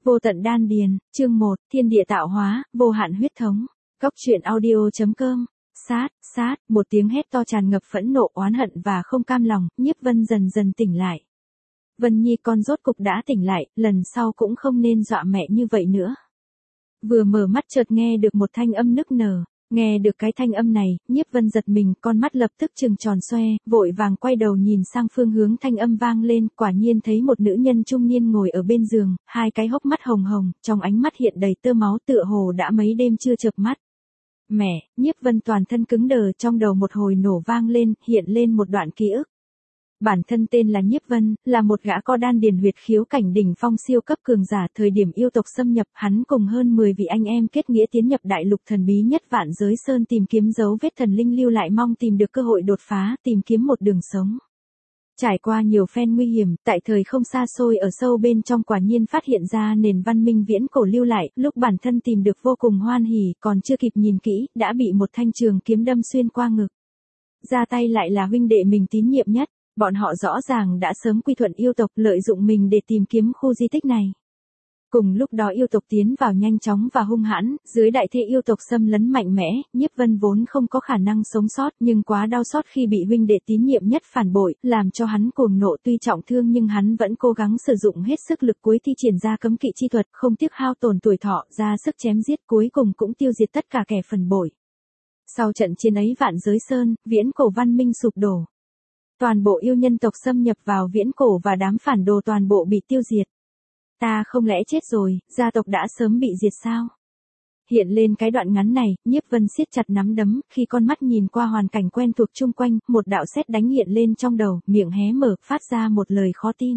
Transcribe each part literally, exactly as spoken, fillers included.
Vô tận đan điền, chương một, thiên địa tạo hóa, vô hạn huyết thống. Góc truyện audio.com. Sát, sát, một tiếng hét to tràn ngập phẫn nộ, oán hận và không cam lòng, Nhiếp Vân dần dần tỉnh lại. Vân Nhi con rốt cục đã tỉnh lại, lần sau cũng không nên dọa mẹ như vậy nữa. Vừa mở mắt chợt nghe được một thanh âm nức nở. Nghe được cái thanh âm này, Nhiếp Vân giật mình, con mắt lập tức trừng tròn xoe, vội vàng quay đầu nhìn sang phương hướng thanh âm vang lên, quả nhiên thấy một nữ nhân trung niên ngồi ở bên giường, hai cái hốc mắt hồng hồng, trong ánh mắt hiện đầy tơ máu, tựa hồ đã mấy đêm chưa chợp mắt. Mẹ, Nhiếp Vân toàn thân cứng đờ, trong đầu một hồi nổ vang lên, hiện lên một đoạn ký ức. Bản thân tên là Nhiếp Vân, là một gã có đan điền huyệt khiếu cảnh đỉnh phong siêu cấp cường giả, thời điểm yêu tộc xâm nhập, hắn cùng hơn mười vị anh em kết nghĩa tiến nhập đại lục thần bí nhất Vạn Giới Sơn tìm kiếm dấu vết thần linh lưu lại, mong tìm được cơ hội đột phá, tìm kiếm một đường sống. Trải qua nhiều phen nguy hiểm, tại thời không xa xôi ở sâu bên trong quả nhiên phát hiện ra nền văn minh viễn cổ lưu lại, lúc bản thân tìm được vô cùng hoan hỉ, còn chưa kịp nhìn kỹ, đã bị một thanh trường kiếm đâm xuyên qua ngực. Ra tay lại là huynh đệ mình tín nhiệm nhất. Bọn họ rõ ràng đã sớm quy thuận yêu tộc, lợi dụng mình để tìm kiếm khu di tích này. Cùng lúc đó yêu tộc tiến vào nhanh chóng và hung hãn, dưới đại thế yêu tộc xâm lấn mạnh mẽ, Nhiếp Vân vốn không có khả năng sống sót, nhưng quá đau xót khi bị huynh đệ tín nhiệm nhất phản bội, làm cho hắn cuồng nộ, tuy trọng thương nhưng hắn vẫn cố gắng sử dụng hết sức lực cuối thi triển ra cấm kỵ chi thuật, không tiếc hao tổn tuổi thọ, ra sức chém giết, cuối cùng cũng tiêu diệt tất cả kẻ phản bội. Sau trận chiến ấy Vạn Giới Sơn, viễn cổ văn minh sụp đổ. Toàn bộ yêu nhân tộc xâm nhập vào viễn cổ và đám phản đồ toàn bộ bị tiêu diệt. Ta không lẽ chết rồi, gia tộc đã sớm bị diệt sao? Hiện lên cái đoạn ngắn này, Nhiếp Vân siết chặt nắm đấm, khi con mắt nhìn qua hoàn cảnh quen thuộc chung quanh, một đạo sét đánh hiện lên trong đầu, miệng hé mở, phát ra một lời khó tin.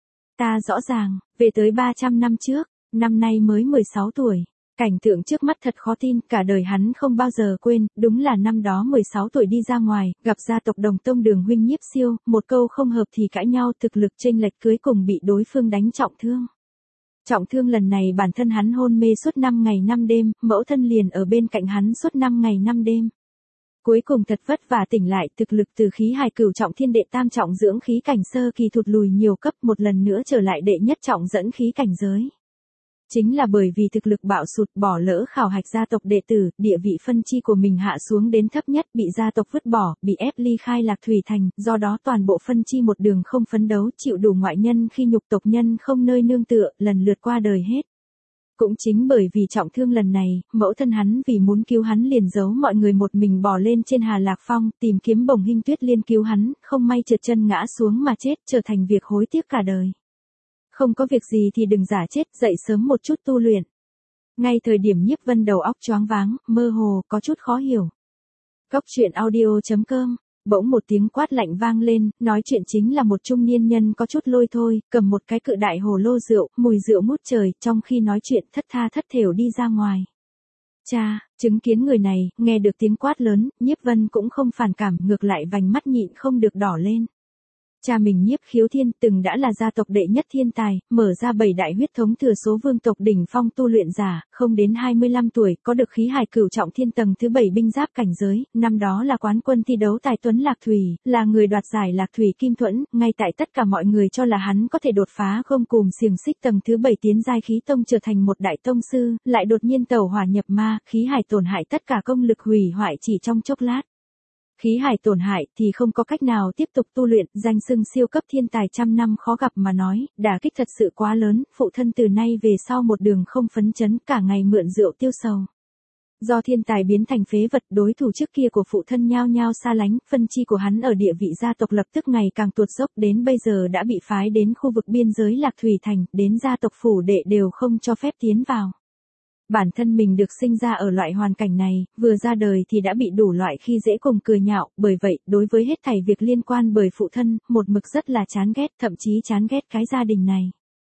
Ta rõ ràng, về tới ba trăm năm trước, năm nay mới mười sáu tuổi. Cảnh tượng trước mắt thật khó tin, cả đời hắn không bao giờ quên, đúng là năm đó mười sáu tuổi đi ra ngoài, gặp gia tộc đồng tông Đường huynh Nhiếp Siêu, một câu không hợp thì cãi nhau, thực lực chênh lệch, cuối cùng bị đối phương đánh trọng thương. Trọng thương lần này bản thân hắn hôn mê suốt năm ngày năm đêm, mẫu thân liền ở bên cạnh hắn suốt năm ngày năm đêm. Cuối cùng thật vất vả tỉnh lại, thực lực từ khí hài cửu trọng thiên đệ tam trọng dưỡng khí cảnh sơ kỳ thụt lùi nhiều cấp, một lần nữa trở lại đệ nhất trọng dẫn khí cảnh giới. Chính là bởi vì thực lực bạo sụt, bỏ lỡ khảo hạch gia tộc đệ tử, địa vị phân chi của mình hạ xuống đến thấp nhất, bị gia tộc vứt bỏ, bị ép ly khai Lạc Thủy Thành, do đó toàn bộ phân chi một đường không phấn đấu, chịu đủ ngoại nhân khi nhục tộc nhân không nơi nương tựa, lần lượt qua đời hết. Cũng chính bởi vì trọng thương lần này, mẫu thân hắn vì muốn cứu hắn liền giấu mọi người một mình bò lên trên Hà Lạc Phong, tìm kiếm Bồng Hinh Tuyết Liên cứu hắn, không may trượt chân ngã xuống mà chết, trở thành việc hối tiếc cả đời. Không có việc gì thì đừng giả chết, dậy sớm một chút tu luyện. Ngay thời điểm Nhiếp Vân đầu óc choáng váng, mơ hồ, có chút khó hiểu. Góc truyện audio.com. Bỗng một tiếng quát lạnh vang lên, nói chuyện chính là một trung niên nhân có chút lôi thôi, cầm một cái cự đại hồ lô rượu, mùi rượu ngút trời, trong khi nói chuyện thất tha thất thểu đi ra ngoài. Cha, chứng kiến người này, nghe được tiếng quát lớn, Nhiếp Vân cũng không phản cảm, ngược lại vành mắt nhịn không được đỏ lên. Cha mình Nhiếp Khiếu Thiên từng đã là gia tộc đệ nhất thiên tài, mở ra bảy đại huyết thống thừa số vương tộc đỉnh phong tu luyện giả, không đến hai mươi lăm tuổi, có được khí hài cửu trọng thiên tầng thứ bảy binh giáp cảnh giới, năm đó là quán quân thi đấu tài tuấn Lạc Thủy, là người đoạt giải Lạc Thủy Kim Thuẫn, ngay tại tất cả mọi người cho là hắn có thể đột phá gông cùm xiềng xích tầng thứ bảy tiến giai khí tông trở thành một đại tông sư, lại đột nhiên tẩu hỏa nhập ma, khí hài tổn hại tất cả công lực hủy hoại chỉ trong chốc lát. Khí hài tổn hại thì không có cách nào tiếp tục tu luyện, danh xưng siêu cấp thiên tài trăm năm khó gặp mà nói, đả kích thật sự quá lớn, phụ thân từ nay về sau một đường không phấn chấn, cả ngày mượn rượu tiêu sầu. Do thiên tài biến thành phế vật, đối thủ trước kia của phụ thân nhao nhao xa lánh, phân chi của hắn ở địa vị gia tộc lập tức ngày càng tuột dốc, đến bây giờ đã bị phái đến khu vực biên giới Lạc Thủy Thành, đến gia tộc phủ đệ đều không cho phép tiến vào. Bản thân mình được sinh ra ở loại hoàn cảnh này, vừa ra đời thì đã bị đủ loại khi dễ cùng cười nhạo, bởi vậy, đối với hết thảy việc liên quan bởi phụ thân, một mực rất là chán ghét, thậm chí chán ghét cái gia đình này.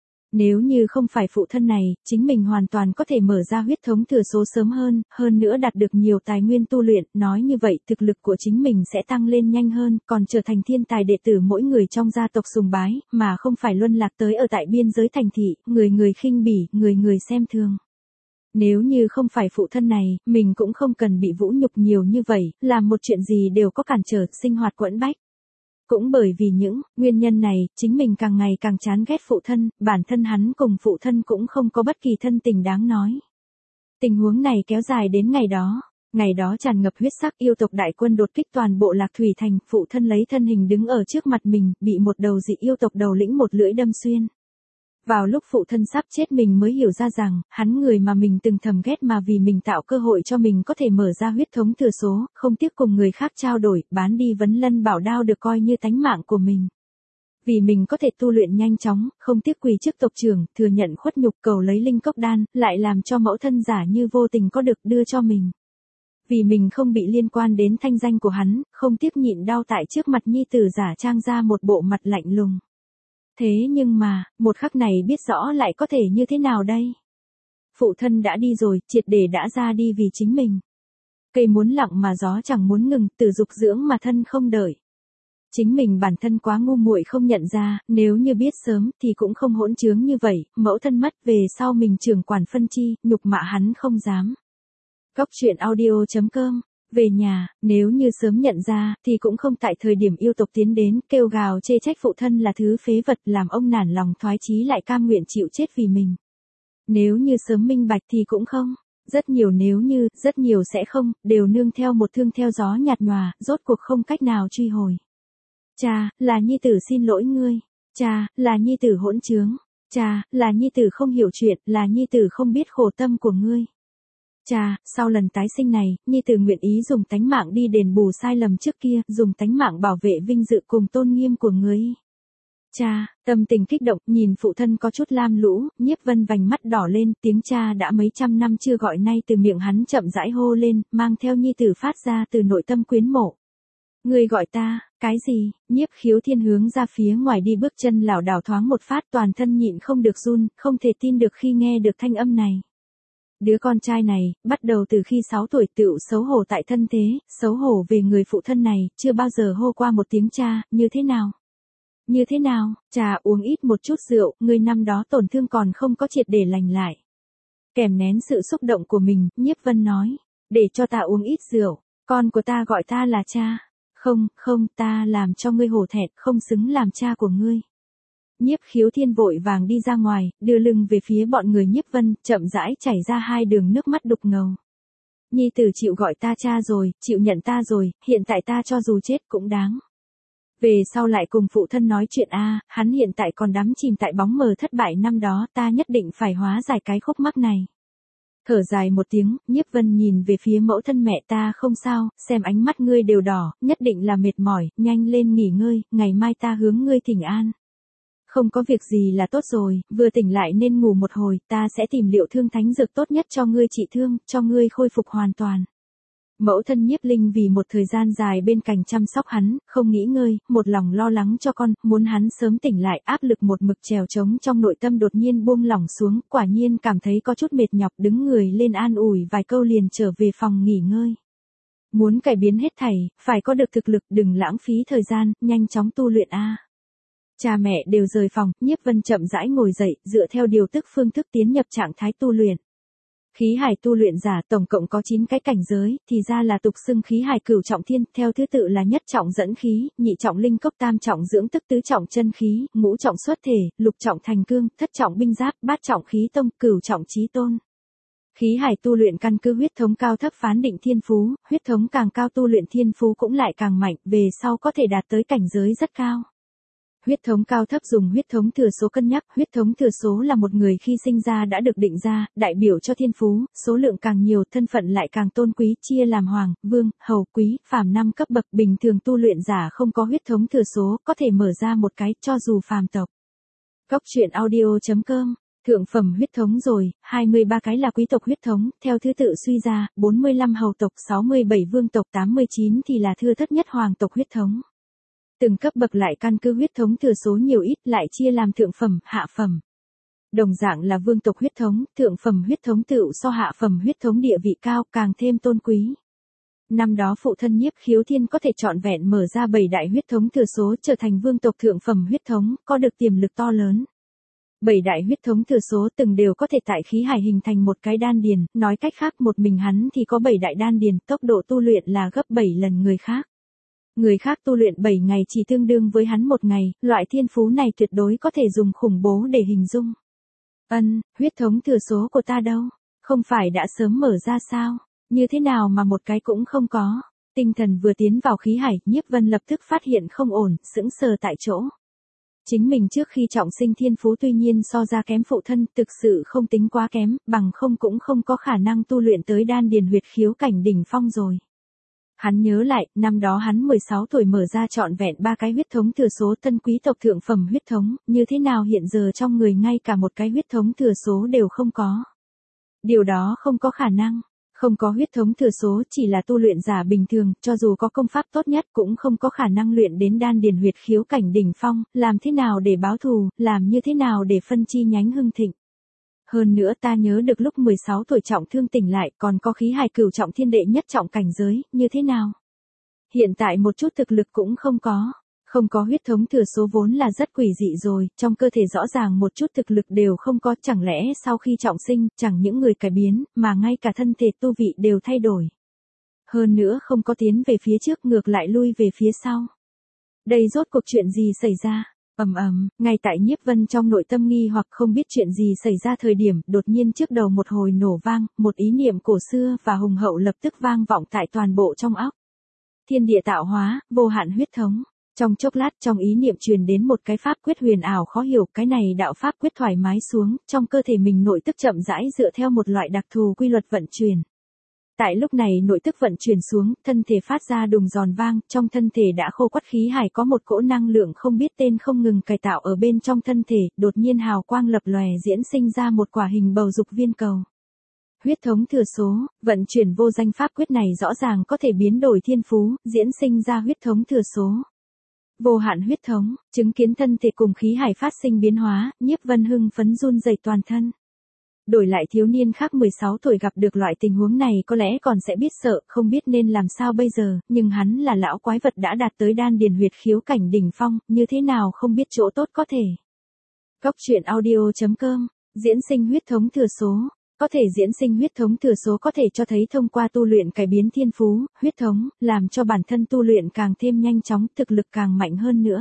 Nếu như không phải phụ thân này, chính mình hoàn toàn có thể mở ra huyết thống thừa số sớm hơn, hơn nữa đạt được nhiều tài nguyên tu luyện, nói như vậy thực lực của chính mình sẽ tăng lên nhanh hơn, còn trở thành thiên tài đệ tử mỗi người trong gia tộc sùng bái, mà không phải luân lạc tới ở tại biên giới thành thị, người người khinh bỉ, người người xem thường. Nếu như không phải phụ thân này, mình cũng không cần bị vũ nhục nhiều như vậy, làm một chuyện gì đều có cản trở, sinh hoạt quẫn bách. Cũng bởi vì những nguyên nhân này, chính mình càng ngày càng chán ghét phụ thân, bản thân hắn cùng phụ thân cũng không có bất kỳ thân tình đáng nói. Tình huống này kéo dài đến ngày đó. Ngày đó tràn ngập huyết sắc yêu tộc đại quân đột kích toàn bộ Lạc Thủy Thành, phụ thân lấy thân hình đứng ở trước mặt mình, bị một đầu dị yêu tộc đầu lĩnh một lưỡi đâm xuyên. Vào lúc phụ thân sắp chết mình mới hiểu ra rằng, hắn người mà mình từng thầm ghét mà vì mình tạo cơ hội cho mình có thể mở ra huyết thống thừa số, không tiếc cùng người khác trao đổi, bán đi vấn lân bảo đao được coi như tánh mạng của mình. Vì mình có thể tu luyện nhanh chóng, không tiếc quỳ trước tộc trưởng, thừa nhận khuất nhục cầu lấy linh cốc đan, lại làm cho mẫu thân giả như vô tình có được đưa cho mình. Vì mình không bị liên quan đến thanh danh của hắn, không tiếc nhịn đau tại trước mặt nhi tử giả trang ra một bộ mặt lạnh lùng. Thế nhưng mà, một khắc này biết rõ lại có thể như thế nào đây? Phụ thân đã đi rồi, triệt để đã ra đi vì chính mình. Cây muốn lặng mà gió chẳng muốn ngừng, tử dục dưỡng mà thân không đợi. Chính mình bản thân quá ngu muội không nhận ra, nếu như biết sớm thì cũng không hỗn trướng như vậy, mẫu thân mất về sau mình trưởng quản phân chi, nhục mạ hắn không dám. Góc truyện audio chấm com. Về nhà, nếu như sớm nhận ra, thì cũng không tại thời điểm yêu tộc tiến đến, kêu gào chê trách phụ thân là thứ phế vật làm ông nản lòng thoái chí lại cam nguyện chịu chết vì mình. Nếu như sớm minh bạch thì cũng không. Rất nhiều nếu như, rất nhiều sẽ không, đều nương theo một thương theo gió nhạt nhòa, rốt cuộc không cách nào truy hồi. Cha, là nhi tử xin lỗi ngươi. Cha, là nhi tử hỗn trướng. Cha, là nhi tử không hiểu chuyện, là nhi tử không biết khổ tâm của ngươi. Cha, sau lần tái sinh này, nhi tử nguyện ý dùng tánh mạng đi đền bù sai lầm trước kia, dùng tánh mạng bảo vệ vinh dự cùng tôn nghiêm của ngươi. Cha, tâm tình kích động, nhìn phụ thân có chút lam lũ, Nhiếp Vân vành mắt đỏ lên, tiếng cha đã mấy trăm năm chưa gọi nay từ miệng hắn chậm rãi hô lên, mang theo nhi tử phát ra từ nội tâm quyến mộ. Ngươi gọi ta, cái gì? Nhiếp Khiếu Thiên hướng ra phía ngoài đi bước chân lảo đảo thoáng một phát, toàn thân nhịn không được run, không thể tin được khi nghe được thanh âm này. Đứa con trai này, bắt đầu từ khi sáu tuổi tựu xấu hổ tại thân thế, xấu hổ về người phụ thân này, chưa bao giờ hô qua một tiếng cha, như thế nào? Như thế nào? Cha uống ít một chút rượu, người năm đó tổn thương còn không có triệt để lành lại. Kèm nén sự xúc động của mình, Nhiếp Vân nói, để cho ta uống ít rượu, con của ta gọi ta là cha. Không, không, ta làm cho ngươi hổ thẹn, không xứng làm cha của ngươi. Nhiếp Khiếu Thiên vội vàng đi ra ngoài, đưa lưng về phía bọn người Nhiếp Vân, chậm rãi chảy ra hai đường nước mắt đục ngầu. Nhi tử chịu gọi ta cha rồi, chịu nhận ta rồi, hiện tại ta cho dù chết cũng đáng. Về sau lại cùng phụ thân nói chuyện a, hắn hiện tại còn đắm chìm tại bóng mờ thất bại năm đó, ta nhất định phải hóa giải cái khúc mắc này. Thở dài một tiếng, Nhiếp Vân nhìn về phía mẫu thân mẹ ta không sao, xem ánh mắt ngươi đều đỏ, nhất định là mệt mỏi, nhanh lên nghỉ ngơi, ngày mai ta hướng ngươi thỉnh an. Không có việc gì là tốt rồi, vừa tỉnh lại nên ngủ một hồi, ta sẽ tìm liệu thương thánh dược tốt nhất cho ngươi trị thương, cho ngươi khôi phục hoàn toàn. Mẫu thân Nhiếp Linh vì một thời gian dài bên cạnh chăm sóc hắn, không nghỉ ngơi, một lòng lo lắng cho con, muốn hắn sớm tỉnh lại, áp lực một mực trèo trống trong nội tâm đột nhiên buông lỏng xuống, quả nhiên cảm thấy có chút mệt nhọc, đứng người lên an ủi vài câu liền trở về phòng nghỉ ngơi. Muốn cải biến hết thảy, phải có được thực lực, đừng lãng phí thời gian, nhanh chóng tu luyện a. Cha mẹ đều rời phòng, Nhiếp Vân chậm rãi ngồi dậy, dựa theo điều tức phương thức tiến nhập trạng thái tu luyện. Khí hải tu luyện giả tổng cộng có chín cái cảnh giới, thì ra là tục xưng khí hải cửu trọng thiên, theo thứ tự là nhất trọng dẫn khí, nhị trọng linh cốc, tam trọng dưỡng tức, tứ trọng chân khí, ngũ trọng xuất thể, lục trọng thành cương, thất trọng binh giáp, bát trọng khí tông, cửu trọng chí tôn. Khí hải tu luyện căn cứ huyết thống cao thấp phán định thiên phú, huyết thống càng cao tu luyện thiên phú cũng lại càng mạnh, về sau có thể đạt tới cảnh giới rất cao. Huyết thống cao thấp dùng huyết thống thừa số cân nhắc, huyết thống thừa số là một người khi sinh ra đã được định ra, đại biểu cho thiên phú, số lượng càng nhiều, thân phận lại càng tôn quý, chia làm hoàng, vương, hầu, quý, phàm năm cấp bậc, bình thường tu luyện giả không có huyết thống thừa số, có thể mở ra một cái, cho dù phàm tộc. Góc truyện audio chấm com. Thượng phẩm huyết thống rồi, hai mươi ba cái là quý tộc huyết thống, theo thứ tự suy ra, bốn mươi lăm hầu tộc, sáu mươi bảy vương tộc, tám mươi chín thì là thưa thất nhất hoàng tộc huyết thống. Từng cấp bậc lại căn cứ huyết thống thừa số nhiều ít lại chia làm thượng phẩm, hạ phẩm. Đồng dạng là vương tộc huyết thống, thượng phẩm huyết thống tựu so hạ phẩm huyết thống địa vị cao, càng thêm tôn quý. Năm đó phụ thân Nhiếp Khiếu Thiên có thể trọn vẹn mở ra bảy đại huyết thống thừa số trở thành vương tộc thượng phẩm huyết thống, có được tiềm lực to lớn. Bảy đại huyết thống thừa số từng đều có thể tại khí hải hình thành một cái đan điền, nói cách khác một mình hắn thì có bảy đại đan điền, tốc độ tu luyện là gấp bảy lần người khác. Người khác tu luyện bảy ngày chỉ tương đương với hắn một ngày, loại thiên phú này tuyệt đối có thể dùng khủng bố để hình dung. Ân, huyết thống thừa số của ta đâu? Không phải đã sớm mở ra sao? Như thế nào mà một cái cũng không có? Tinh thần vừa tiến vào khí hải, Nhiếp Vân lập tức phát hiện không ổn, sững sờ tại chỗ. Chính mình trước khi trọng sinh thiên phú tuy nhiên so ra kém phụ thân, thực sự không tính quá kém, bằng không cũng không có khả năng tu luyện tới đan điền huyệt khiếu cảnh đỉnh phong rồi. Hắn nhớ lại, năm đó hắn mười sáu tuổi mở ra trọn vẹn ba cái huyết thống thừa số tân quý tộc thượng phẩm huyết thống, như thế nào hiện giờ trong người ngay cả một cái huyết thống thừa số đều không có. Điều đó không có khả năng. Không có huyết thống thừa số chỉ là tu luyện giả bình thường, cho dù có công pháp tốt nhất cũng không có khả năng luyện đến đan điền huyệt khiếu cảnh đỉnh phong, làm thế nào để báo thù, làm như thế nào để phân chi nhánh hưng thịnh. Hơn nữa ta nhớ được lúc mười sáu tuổi trọng thương tỉnh lại còn có khí hài cửu trọng thiên đệ nhất trọng cảnh giới, như thế nào? Hiện tại một chút thực lực cũng không có. Không có huyết thống thừa số vốn là rất quỷ dị rồi, trong cơ thể rõ ràng một chút thực lực đều không có, chẳng lẽ sau khi trọng sinh, chẳng những người cải biến, mà ngay cả thân thể tu vị đều thay đổi. Hơn nữa không có tiến về phía trước ngược lại lui về phía sau. Đây rốt cuộc chuyện gì xảy ra? Ầm ầm, ngay tại Nhiếp Vân trong nội tâm nghi hoặc không biết chuyện gì xảy ra thời điểm, đột nhiên trước đầu một hồi nổ vang, một ý niệm cổ xưa và hùng hậu lập tức vang vọng tại toàn bộ trong óc. Thiên địa tạo hóa, vô hạn huyết thống. Trong chốc lát trong ý niệm truyền đến một cái pháp quyết huyền ảo khó hiểu, cái này đạo pháp quyết thoải mái xuống, trong cơ thể mình nội tức chậm rãi dựa theo một loại đặc thù quy luật vận chuyển. Tại lúc này nội tức vận chuyển xuống, thân thể phát ra đùng giòn vang, trong thân thể đã khô quắt khí hải có một cỗ năng lượng không biết tên không ngừng cải tạo ở bên trong thân thể, đột nhiên hào quang lập lòe diễn sinh ra một quả hình bầu dục viên cầu. Huyết thống thừa số, vận chuyển vô danh pháp quyết này rõ ràng có thể biến đổi thiên phú, diễn sinh ra huyết thống thừa số. Vô hạn huyết thống, chứng kiến thân thể cùng khí hải phát sinh biến hóa, Nhiếp Vân hưng phấn run rẩy toàn thân. Đổi lại thiếu niên khác mười sáu tuổi gặp được loại tình huống này có lẽ còn sẽ biết sợ, không biết nên làm sao bây giờ, nhưng hắn là lão quái vật đã đạt tới đan điền huyệt khiếu cảnh đỉnh phong, như thế nào không biết chỗ tốt có thể. Cốc truyện audio chấm com, diễn sinh huyết thống thừa số. Có thể diễn sinh huyết thống thừa số có thể cho thấy thông qua tu luyện cải biến thiên phú, huyết thống, làm cho bản thân tu luyện càng thêm nhanh chóng, thực lực càng mạnh hơn nữa.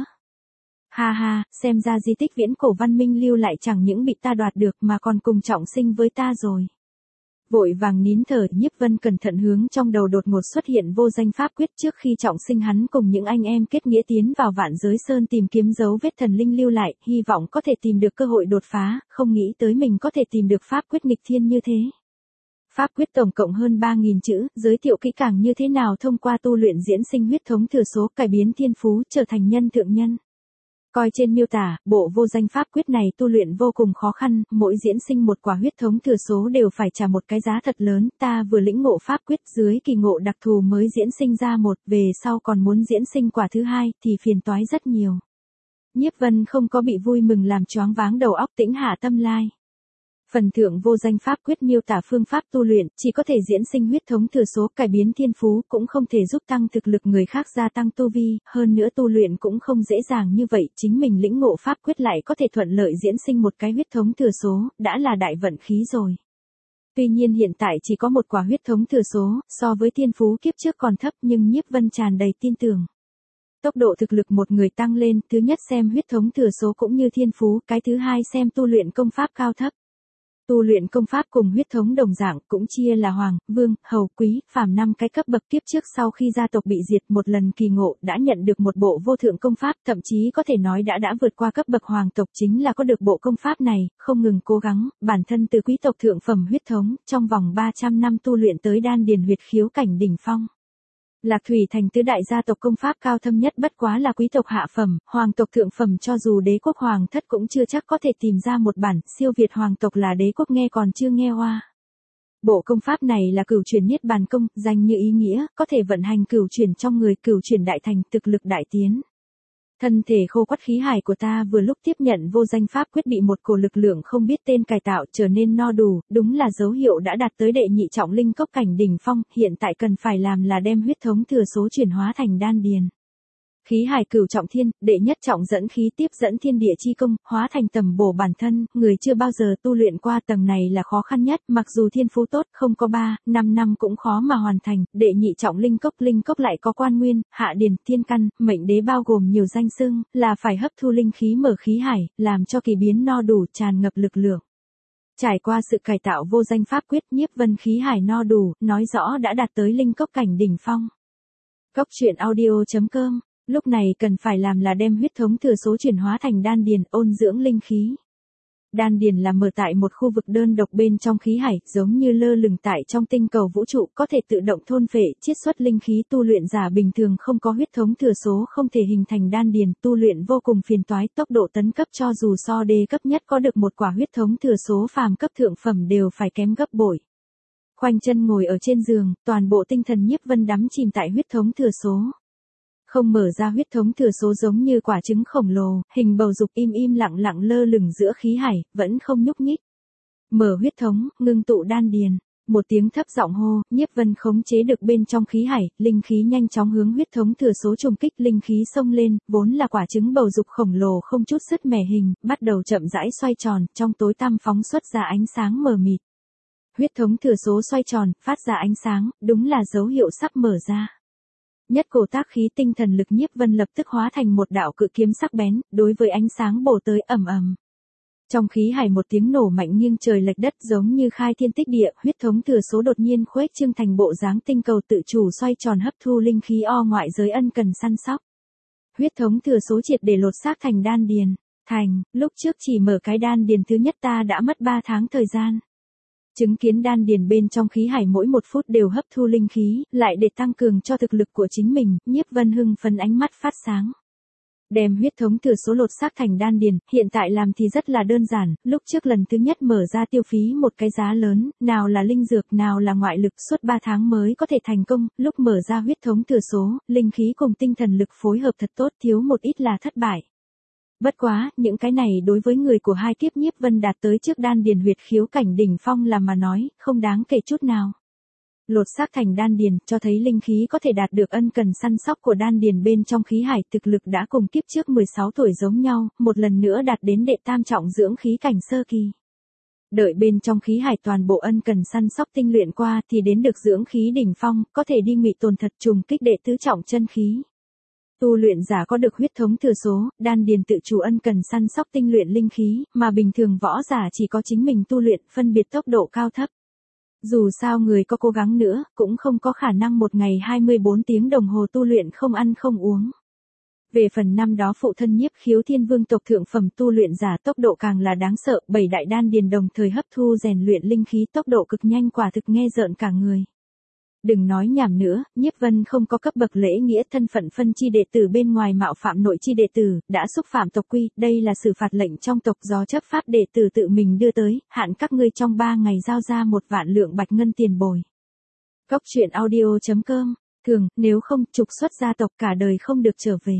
Ha ha, xem ra di tích viễn cổ văn minh lưu lại chẳng những bị ta đoạt được mà còn cùng trọng sinh với ta rồi. Vội vàng nín thở, Nhiếp Vân cẩn thận hướng trong đầu đột ngột xuất hiện vô danh pháp quyết. Trước khi trọng sinh hắn cùng những anh em kết nghĩa tiến vào Vạn Giới Sơn tìm kiếm dấu vết thần linh lưu lại, hy vọng có thể tìm được cơ hội đột phá, không nghĩ tới mình có thể tìm được pháp quyết nghịch thiên như thế. Pháp quyết tổng cộng hơn ba nghìn chữ, giới thiệu kỹ càng như thế nào thông qua tu luyện diễn sinh huyết thống thừa số cải biến thiên phú trở thành nhân thượng nhân. Coi trên miêu tả, bộ vô danh pháp quyết này tu luyện vô cùng khó khăn, mỗi diễn sinh một quả huyết thống thừa số đều phải trả một cái giá thật lớn, ta vừa lĩnh ngộ pháp quyết dưới kỳ ngộ đặc thù mới diễn sinh ra một, về sau còn muốn diễn sinh quả thứ hai, thì phiền toái rất nhiều. Nhiếp Vân không có bị vui mừng làm choáng váng đầu óc, tĩnh hạ tâm lai. Phần thượng vô danh pháp quyết miêu tả phương pháp tu luyện, chỉ có thể diễn sinh huyết thống thừa số cải biến thiên phú, cũng không thể giúp tăng thực lực người khác gia tăng tu vi, hơn nữa tu luyện cũng không dễ dàng như vậy, chính mình lĩnh ngộ pháp quyết lại có thể thuận lợi diễn sinh một cái huyết thống thừa số, đã là đại vận khí rồi. Tuy nhiên hiện tại chỉ có một quả huyết thống thừa số, so với thiên phú kiếp trước còn thấp, nhưng Nhiếp Vân tràn đầy tin tưởng. Tốc độ thực lực một người tăng lên, thứ nhất xem huyết thống thừa số cũng như thiên phú, cái thứ hai xem tu luyện công pháp cao thấp. Tu luyện công pháp cùng huyết thống đồng dạng, cũng chia là hoàng, vương, hầu, quý, phàm năm cái cấp bậc. Kiếp trước sau khi gia tộc bị diệt một lần kỳ ngộ đã nhận được một bộ vô thượng công pháp, thậm chí có thể nói đã đã vượt qua cấp bậc hoàng tộc, chính là có được bộ công pháp này, không ngừng cố gắng, bản thân từ quý tộc thượng phẩm huyết thống, trong vòng ba trăm năm tu luyện tới đan điền huyệt khiếu cảnh đỉnh phong. Lạc Thủy thành tứ đại gia tộc công pháp cao thâm nhất bất quá là quý tộc hạ phẩm, hoàng tộc thượng phẩm cho dù đế quốc hoàng thất cũng chưa chắc có thể tìm ra một bản, siêu việt hoàng tộc là đế quốc nghe còn chưa nghe hoa. Bộ công pháp này là cửu chuyển niết bàn công, danh như ý nghĩa, có thể vận hành cửu chuyển trong người, cửu chuyển đại thành, thực lực đại tiến. Thân thể khô quắt khí hải của ta vừa lúc tiếp nhận vô danh pháp quyết bị một cổ lực lượng không biết tên cải tạo trở nên no đủ, đúng là dấu hiệu đã đạt tới đệ nhị trọng linh cốc cảnh đỉnh phong, hiện tại cần phải làm là đem huyết thống thừa số chuyển hóa thành đan điền. Khí hải cửu trọng thiên, đệ nhất trọng dẫn khí tiếp dẫn thiên địa chi công, hóa thành tầm bổ bản thân, người chưa bao giờ tu luyện qua tầng này là khó khăn nhất, mặc dù thiên phú tốt, không có ba, năm năm cũng khó mà hoàn thành, đệ nhị trọng linh cốc, linh cốc lại có quan nguyên, hạ điền, thiên căn, mệnh đế bao gồm nhiều danh xưng, là phải hấp thu linh khí mở khí hải, làm cho kỳ biến no đủ, tràn ngập lực lượng. Trải qua sự cải tạo vô danh pháp quyết, Nhiếp Vân khí hải no đủ, nói rõ đã đạt tới linh cốc cảnh đỉnh phong. Cốc truyện audio chấm com. Lúc này cần phải làm là đem huyết thống thừa số chuyển hóa thành đan điền, ôn dưỡng linh khí. Đan điền là mở tại một khu vực đơn độc bên trong khí hải, giống như lơ lửng tại trong tinh cầu vũ trụ, có thể tự động thôn phệ, chiết xuất linh khí. Tu luyện giả bình thường không có huyết thống thừa số không thể hình thành đan điền, tu luyện vô cùng phiền toái, tốc độ tấn cấp cho dù so đê cấp nhất có được một quả huyết thống thừa số phàm cấp thượng phẩm đều phải kém gấp bội. Khoanh chân ngồi ở trên giường, toàn bộ tinh thần Nhiếp Vân đắm chìm tại huyết thống thừa số. Không mở ra huyết thống thừa số giống như quả trứng khổng lồ, hình bầu dục im im lặng lặng lơ lửng giữa khí hải, vẫn không nhúc nhích. Mở huyết thống, ngưng tụ đan điền. Một tiếng thấp giọng hô, Nhiếp Vân khống chế được bên trong khí hải, linh khí nhanh chóng hướng huyết thống thừa số trùng kích, linh khí xông lên, vốn là quả trứng bầu dục khổng lồ không chút sứt mẻ hình, bắt đầu chậm rãi xoay tròn, trong tối tăm phóng xuất ra ánh sáng mờ mịt. Huyết thống thừa số xoay tròn, phát ra ánh sáng, đúng là dấu hiệu sắp mở ra. Nhất cổ tác khí, tinh thần lực Nhiếp Vân lập tức hóa thành một đạo cự kiếm sắc bén, đối với ánh sáng bổ tới ầm ầm. Trong khí hải một tiếng nổ mạnh nghiêng trời lệch đất giống như khai thiên tích địa, huyết thống thừa số đột nhiên khuếch trương thành bộ dáng tinh cầu tự chủ xoay tròn hấp thu linh khí o ngoại giới ân cần săn sóc. Huyết thống thừa số triệt để lột xác thành đan điền. Thành, lúc trước chỉ mở cái đan điền thứ nhất ta đã mất ba tháng thời gian. Chứng kiến đan điền bên trong khí hải mỗi một phút đều hấp thu linh khí, lại để tăng cường cho thực lực của chính mình, Nhiếp Vân hưng phấn ánh mắt phát sáng. Đem huyết thống thừa số lột xác thành đan điền, hiện tại làm thì rất là đơn giản, lúc trước lần thứ nhất mở ra tiêu phí một cái giá lớn, nào là linh dược, nào là ngoại lực, suốt ba tháng mới có thể thành công, lúc mở ra huyết thống thừa số, linh khí cùng tinh thần lực phối hợp thật tốt, thiếu một ít là thất bại. Bất quá, những cái này đối với người của hai kiếp Nhiếp Vân đạt tới trước đan điền huyệt khiếu cảnh đỉnh phong là mà nói, không đáng kể chút nào. Lột xác thành đan điền, cho thấy linh khí có thể đạt được ân cần săn sóc của đan điền bên trong khí hải, thực lực đã cùng kiếp trước mười sáu tuổi giống nhau, một lần nữa đạt đến đệ tam trọng dưỡng khí cảnh sơ kỳ. Đợi bên trong khí hải toàn bộ ân cần săn sóc tinh luyện qua thì đến được dưỡng khí đỉnh phong, có thể đi ngụy tồn thật trùng kích đệ tứ trọng chân khí. Tu luyện giả có được huyết thống thừa số, đan điền tự chủ ân cần săn sóc tinh luyện linh khí, mà bình thường võ giả chỉ có chính mình tu luyện, phân biệt tốc độ cao thấp. Dù sao người có cố gắng nữa, cũng không có khả năng một ngày hai mươi bốn tiếng đồng hồ tu luyện không ăn không uống. Về phần năm đó phụ thân Nhiếp Khiếu Thiên Vương tộc thượng phẩm tu luyện giả tốc độ càng là đáng sợ, bảy đại đan điền đồng thời hấp thu rèn luyện linh khí tốc độ cực nhanh quả thực nghe rợn cả người. Đừng nói nhảm nữa, Nhiếp Vân không có cấp bậc lễ nghĩa thân phận phân chi đệ tử bên ngoài mạo phạm nội chi đệ tử, đã xúc phạm tộc quy, đây là xử phạt lệnh trong tộc do chấp pháp đệ tử tự mình đưa tới, hạn các ngươi trong ba ngày giao ra một vạn lượng bạch ngân tiền bồi. Cốc truyện audio chấm com, thường, nếu không trục xuất gia tộc cả đời không được trở về.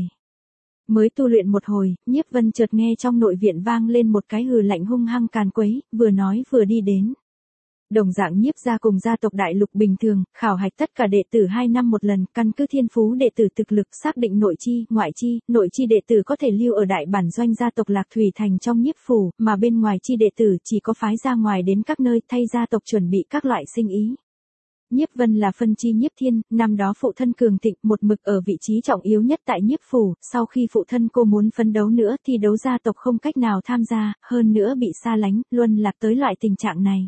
Mới tu luyện một hồi, Nhiếp Vân chợt nghe trong nội viện vang lên một cái hừ lạnh hung hăng càn quấy, vừa nói vừa đi đến. Đồng dạng Nhiếp gia cùng gia tộc đại lục bình thường, khảo hạch tất cả đệ tử hai năm một lần, căn cứ thiên phú đệ tử thực lực xác định nội chi, ngoại chi, nội chi đệ tử có thể lưu ở đại bản doanh gia tộc Lạc Thủy Thành trong Nhiếp phủ, mà bên ngoài chi đệ tử chỉ có phái ra ngoài đến các nơi thay gia tộc chuẩn bị các loại sinh ý. Nhiếp Vân là phân chi Nhiếp Thiên, năm đó phụ thân cường thịnh một mực ở vị trí trọng yếu nhất tại Nhiếp phủ, sau khi phụ thân cô muốn phấn đấu nữa thì đấu gia tộc không cách nào tham gia, hơn nữa bị xa lánh, luân lạc tới loại tình trạng này.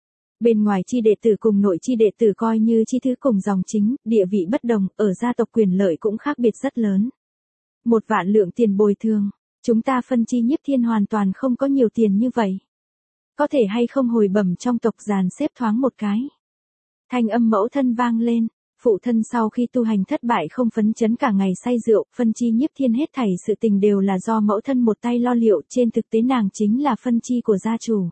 Bên ngoài chi đệ tử cùng nội chi đệ tử coi như chi thứ cùng dòng chính, địa vị bất đồng, ở gia tộc quyền lợi cũng khác biệt rất lớn. Một vạn lượng tiền bồi thường, chúng ta phân chi Nhiếp Thiên hoàn toàn không có nhiều tiền như vậy. Có thể hay không hồi bẩm trong tộc dàn xếp thoáng một cái. Thanh âm mẫu thân vang lên, phụ thân sau khi tu hành thất bại không phấn chấn cả ngày say rượu, phân chi Nhiếp Thiên hết thảy sự tình đều là do mẫu thân một tay lo liệu, trên thực tế nàng chính là phân chi của gia chủ.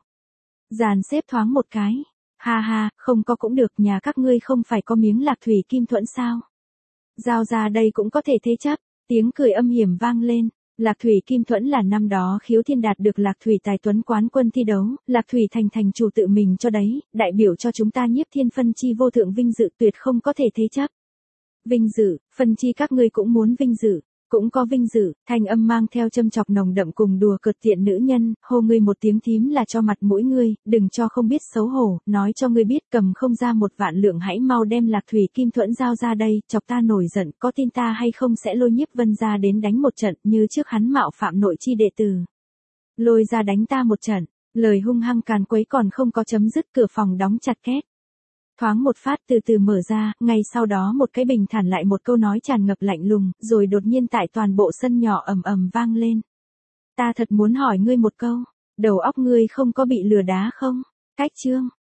Dàn xếp thoáng một cái. Ha ha, không có cũng được, nhà các ngươi không phải có miếng Lạc Thủy Kim Thuẫn sao? Giao ra đây cũng có thể thế chấp, tiếng cười âm hiểm vang lên. Lạc Thủy Kim Thuẫn là năm đó Khiếu Thiên đạt được Lạc Thủy Tài Tuấn quán quân thi đấu, Lạc Thủy thành thành chủ tự mình cho đấy, đại biểu cho chúng ta Nhiếp Thiên phân chi vô thượng vinh dự tuyệt không có thể thế chấp. Vinh dự, phân chi các ngươi cũng muốn vinh dự. cũng có vinh dự, thanh âm mang theo châm chọc nồng đậm cùng đùa cợt tiện nữ nhân, hô ngươi một tiếng thím là cho mặt mũi ngươi, đừng cho không biết xấu hổ, nói cho ngươi biết cầm không ra một vạn lượng hãy mau đem lạc thủy kim thuẫn giao ra đây, chọc ta nổi giận, có tin ta hay không sẽ lôi Nhiếp Vân ra đến đánh một trận, như trước hắn mạo phạm nội chi đệ tử. Lôi ra đánh ta một trận, lời hung hăng càn quấy còn không có chấm dứt, cửa phòng đóng chặt két. Thoáng một phát từ từ mở ra, ngay sau đó một cái bình thản lại một câu nói tràn ngập lạnh lùng, rồi đột nhiên tại toàn bộ sân nhỏ ầm ầm vang lên. Ta thật muốn hỏi ngươi một câu, đầu óc ngươi không có bị lừa đá không? Cách chương.